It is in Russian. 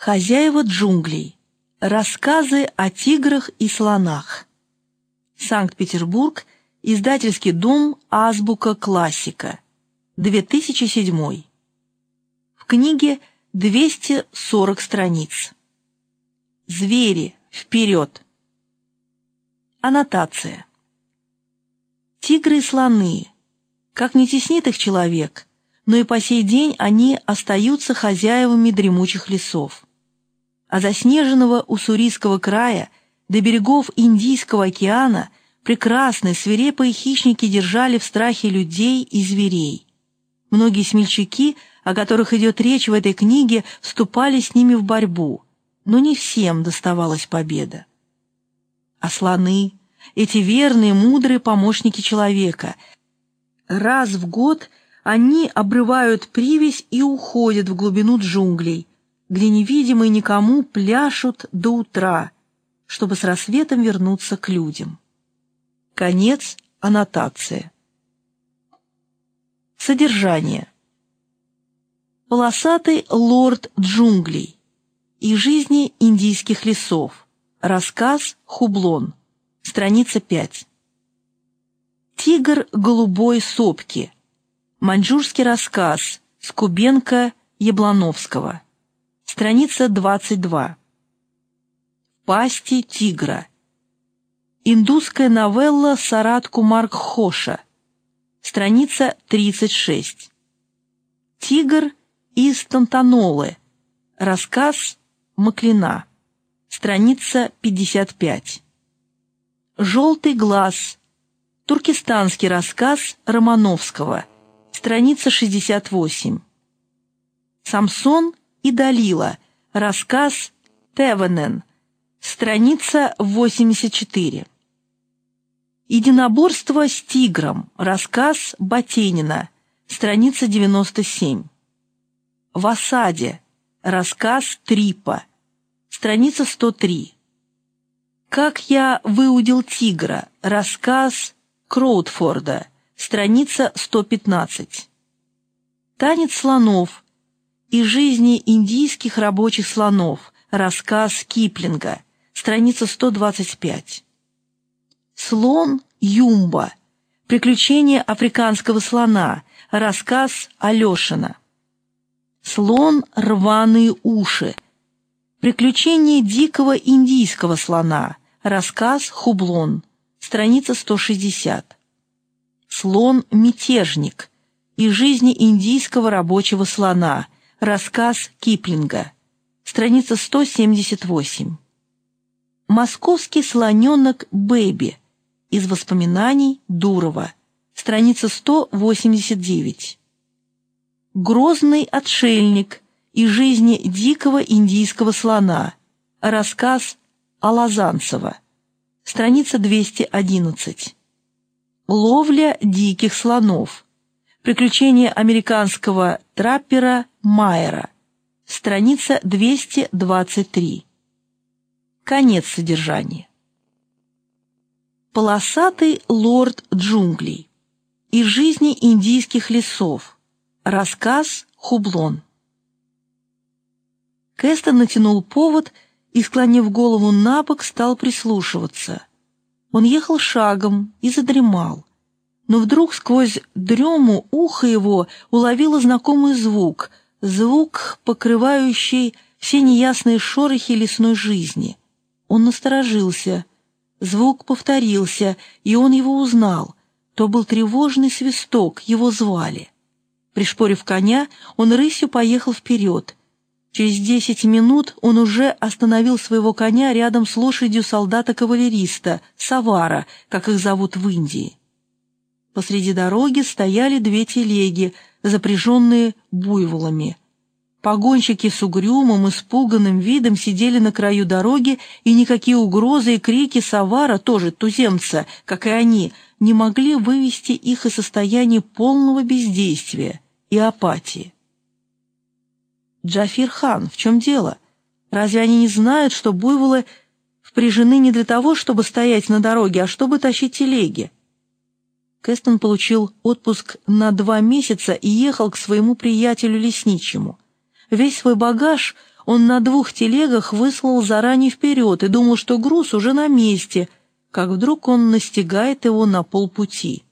Хозяева джунглей. Рассказы о тиграх и слонах. Санкт-Петербург. Издательский дом «Азбука классика». 2007. В книге 240 страниц. Звери. Вперед! Аннотация. Тигры и слоны. Как не теснит их человек, но и по сей день они остаются хозяевами дремучих лесов. От заснеженного уссурийского края до берегов Индийского океана прекрасные свирепые хищники держали в страхе людей и зверей. Многие смельчаки, о которых идет речь в этой книге, вступали с ними в борьбу, но не всем доставалась победа. А слоны, эти верные, мудрые помощники человека, раз в год они обрывают привязь и уходят в глубину джунглей, где невидимые никому пляшут до утра, чтобы с рассветом вернуться к людям. Конец аннотации. Содержание. Полосатый лорд джунглей. Из жизни индийских лесов. Рассказ Хублон. Страница 5. Тигр голубой сопки. Маньчжурский рассказ Скубенко-Яблоновского. Страница 22. В пасти тигра. Индусская новелла Сарат Кумар Гхоша. Страница 36. Тигр из Тантанолы. Рассказ Маклина. Страница 55. Желтый глаз. Туркестанский рассказ Романовского. Страница 68. Самсон и Далила. Рассказ Тевенен. Страница 84. Единоборство с тигром. Рассказ Ботенина. Страница 97. В осаде. Рассказ Трипа. Страница 103. Как я выудил тигра. Рассказ Кроудфорда. Страница 115. Танец слонов. Из жизни индийских рабочих слонов. Рассказ Киплинга. Страница 125. Слон Юмба. Приключения африканского слона. Рассказ Алешина. Слон Рваные уши. Приключения дикого индийского слона. Рассказ Хублон. Страница 160. Слон Мятежник. Из жизни индийского рабочего слона. Рассказ Киплинга. Страница 178. Московский слоненок Бэби. Из воспоминаний Дурова. Страница 189. Грозный отшельник. Из жизни дикого индийского слона. Рассказ Алазанцева. Страница 211. Ловля диких слонов. Приключения американского траппера Майера. Страница 223. Конец содержания. Полосатый лорд джунглей. Из жизни индийских лесов. Рассказ Хублон. Кэстон натянул повод и, склонив голову набок, стал прислушиваться. Он ехал шагом и задремал. Но вдруг сквозь дрему ухо его уловило знакомый звук, покрывающий все неясные шорохи лесной жизни. Он насторожился. Звук повторился, и он его узнал. То был тревожный свисток, его звали. Пришпорив коня, он рысью поехал вперед. Через 10 минут он уже остановил своего коня рядом с лошадью солдата-кавалериста, Савара, как их зовут в Индии. Посреди дороги стояли 2 телеги, запряженные буйволами. Погонщики с угрюмым, испуганным видом сидели на краю дороги, и никакие угрозы и крики Савара, тоже туземца, как и они, не могли вывести их из состояния полного бездействия и апатии. «Джафир хан, в чем дело? Разве они не знают, что буйволы впряжены не для того, чтобы стоять на дороге, а чтобы тащить телеги?» Кэстон получил отпуск на 2 месяца и ехал к своему приятелю-лесничему. Весь свой багаж Он на 2 телегах выслал заранее вперед и думал, что груз уже на месте, как вдруг он настигает его на полпути.